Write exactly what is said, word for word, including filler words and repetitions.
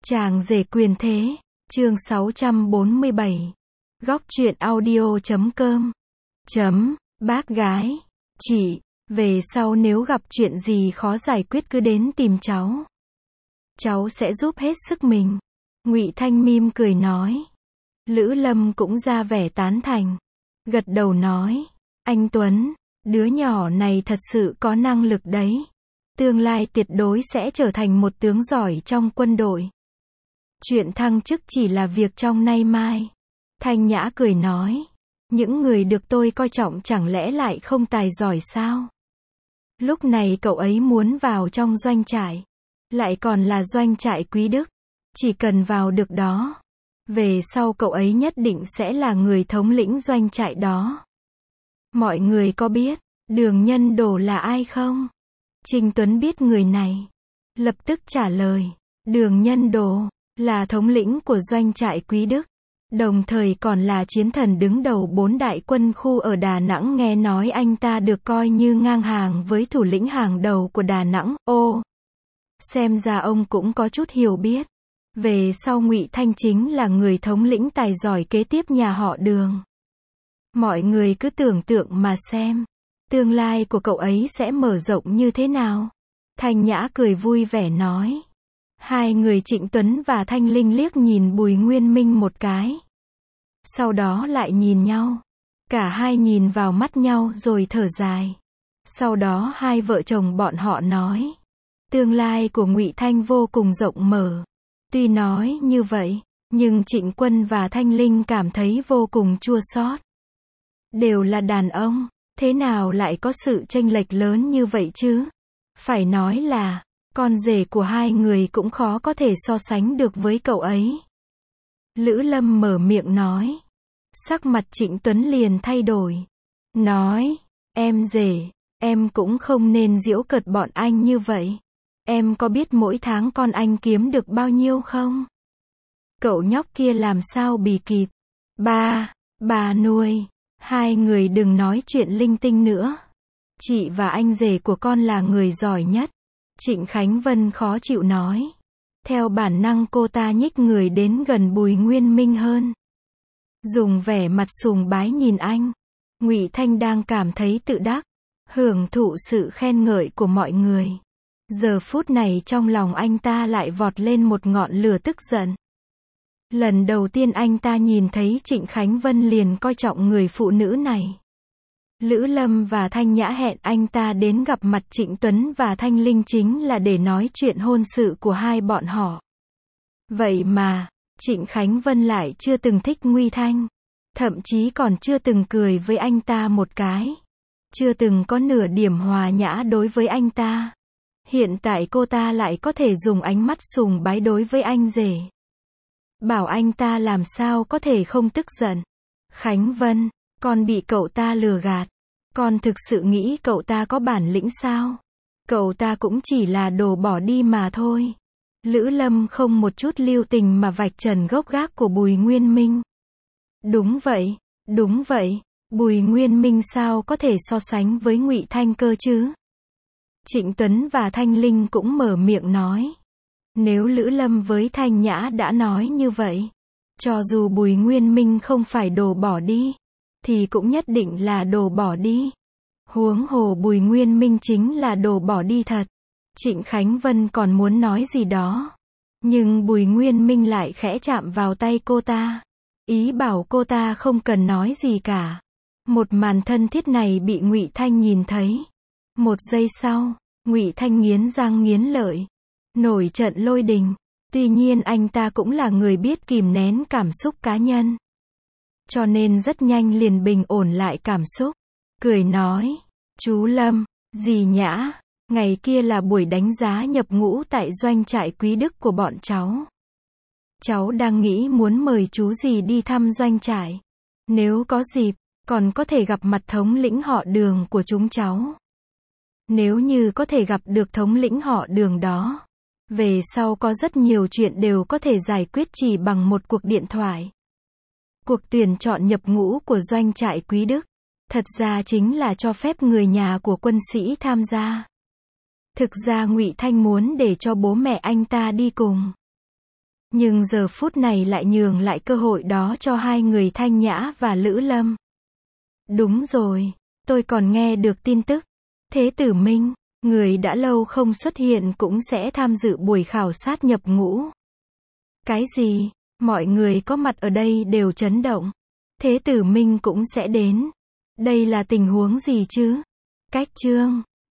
Chàng rể quyền thế, chương sáu trăm bốn mươi bảy. Góc truyện audio chấm com. Chấm, bác gái. Chị, về sau nếu gặp chuyện gì khó giải quyết cứ đến tìm cháu. Cháu sẽ giúp hết sức mình. Ngụy Thanh mỉm cười nói. Lữ Lâm cũng ra vẻ tán thành. Gật đầu nói. Anh Tuấn, đứa nhỏ này thật sự có năng lực đấy. Tương lai tuyệt đối sẽ trở thành một tướng giỏi trong quân đội. Chuyện thăng chức chỉ là việc trong nay mai. Thanh Nhã cười nói. Những người được tôi coi trọng chẳng lẽ lại không tài giỏi sao? Lúc này cậu ấy muốn vào trong doanh trại. Lại còn là doanh trại Quý Đức. Chỉ cần vào được đó. Về sau cậu ấy nhất định sẽ là người thống lĩnh doanh trại đó. Mọi người có biết Đường Nhân Đồ là ai không? Trình Tuấn biết người này. Lập tức trả lời. Đường Nhân Đồ là thống lĩnh của doanh trại Quý Đức. Đồng thời còn là chiến thần đứng đầu bốn đại quân khu ở Đà Nẵng. Nghe nói anh ta được coi như ngang hàng với thủ lĩnh hàng đầu của Đà Nẵng. Ô, xem ra ông cũng có chút hiểu biết. Về sau Ngụy Thanh chính là người thống lĩnh tài giỏi kế tiếp nhà họ Đường. Mọi người cứ tưởng tượng mà xem. Tương lai của cậu ấy sẽ mở rộng như thế nào? Thanh Nhã cười vui vẻ nói. Hai người Trịnh Tuấn và Thanh Linh liếc nhìn Bùi Nguyên Minh một cái. Sau đó lại nhìn nhau. Cả hai nhìn vào mắt nhau rồi thở dài. Sau đó hai vợ chồng bọn họ nói. Tương lai của Ngụy Thanh vô cùng rộng mở. Tuy nói như vậy, nhưng Trịnh Quân và Thanh Linh cảm thấy vô cùng chua xót. Đều là đàn ông, thế nào lại có sự chênh lệch lớn như vậy chứ? Phải nói là, con rể của hai người cũng khó có thể so sánh được với cậu ấy. Lữ Lâm mở miệng nói. Sắc mặt Trịnh Tuấn liền thay đổi. Nói, em rể, em cũng không nên giễu cợt bọn anh như vậy. Em có biết mỗi tháng con anh kiếm được bao nhiêu không? Cậu nhóc kia làm sao bì kịp? Ba, bà nuôi. Hai người đừng nói chuyện linh tinh nữa. Chị và anh rể của con là người giỏi nhất. Trịnh Khánh Vân khó chịu nói. Theo bản năng cô ta nhích người đến gần Bùi Nguyên Minh hơn. Dùng vẻ mặt sùng bái nhìn anh. Ngụy Thanh đang cảm thấy tự đắc. Hưởng thụ sự khen ngợi của mọi người. Giờ phút này trong lòng anh ta lại vọt lên một ngọn lửa tức giận. Lần đầu tiên anh ta nhìn thấy Trịnh Khánh Vân liền coi trọng người phụ nữ này. Lữ Lâm và Thanh Nhã hẹn anh ta đến gặp mặt Trịnh Tuấn và Thanh Linh chính là để nói chuyện hôn sự của hai bọn họ. Vậy mà, Trịnh Khánh Vân lại chưa từng thích Ngụy Thanh. Thậm chí còn chưa từng cười với anh ta một cái. Chưa từng có nửa điểm hòa nhã đối với anh ta. Hiện tại cô ta lại có thể dùng ánh mắt sùng bái đối với anh rể. Bảo anh ta làm sao có thể không tức giận. Khánh Vân, con bị cậu ta lừa gạt. Con thực sự nghĩ cậu ta có bản lĩnh sao? Cậu ta cũng chỉ là đồ bỏ đi mà thôi. Lữ Lâm không một chút lưu tình mà vạch trần gốc gác của Bùi Nguyên Minh. Đúng vậy, đúng vậy. Bùi Nguyên Minh sao có thể so sánh với Ngụy Thanh cơ chứ? Trịnh Tuấn và Thanh Linh cũng mở miệng nói. Nếu Lữ Lâm với Thanh Nhã đã nói như vậy, cho dù Bùi Nguyên Minh không phải đồ bỏ đi, thì cũng nhất định là đồ bỏ đi. Huống hồ Bùi Nguyên Minh chính là đồ bỏ đi thật. Trịnh Khánh Vân còn muốn nói gì đó. Nhưng Bùi Nguyên Minh lại khẽ chạm vào tay cô ta. Ý bảo cô ta không cần nói gì cả. Một màn thân thiết này bị Ngụy Thanh nhìn thấy. Một giây sau, Ngụy Thanh nghiến răng nghiến lợi. Nổi trận lôi đình. Tuy nhiên anh ta cũng là người biết kìm nén cảm xúc cá nhân. Cho nên rất nhanh liền bình ổn lại cảm xúc. Cười nói. Chú Lâm, dì Nhã, ngày kia là buổi đánh giá nhập ngũ tại doanh trại Quý Đức của bọn cháu. Cháu đang nghĩ muốn mời chú dì đi thăm doanh trại. Nếu có dịp, còn có thể gặp mặt thống lĩnh họ Đường của chúng cháu. Nếu như có thể gặp được thống lĩnh họ Đường đó, về sau có rất nhiều chuyện đều có thể giải quyết chỉ bằng một cuộc điện thoại. Cuộc tuyển chọn nhập ngũ của doanh trại Quý Đức, thật ra chính là cho phép người nhà của quân sĩ tham gia. Thực ra Ngụy Thanh muốn để cho bố mẹ anh ta đi cùng. Nhưng giờ phút này lại nhường lại cơ hội đó cho hai người Thanh Nhã và Lữ Lâm. Đúng rồi, tôi còn nghe được tin tức. Thế Tử Minh, người đã lâu không xuất hiện cũng sẽ tham dự buổi khảo sát nhập ngũ. Cái gì? Mọi người có mặt ở đây đều chấn động. Thế Tử Minh cũng sẽ đến. Đây là tình huống gì chứ? Cách chương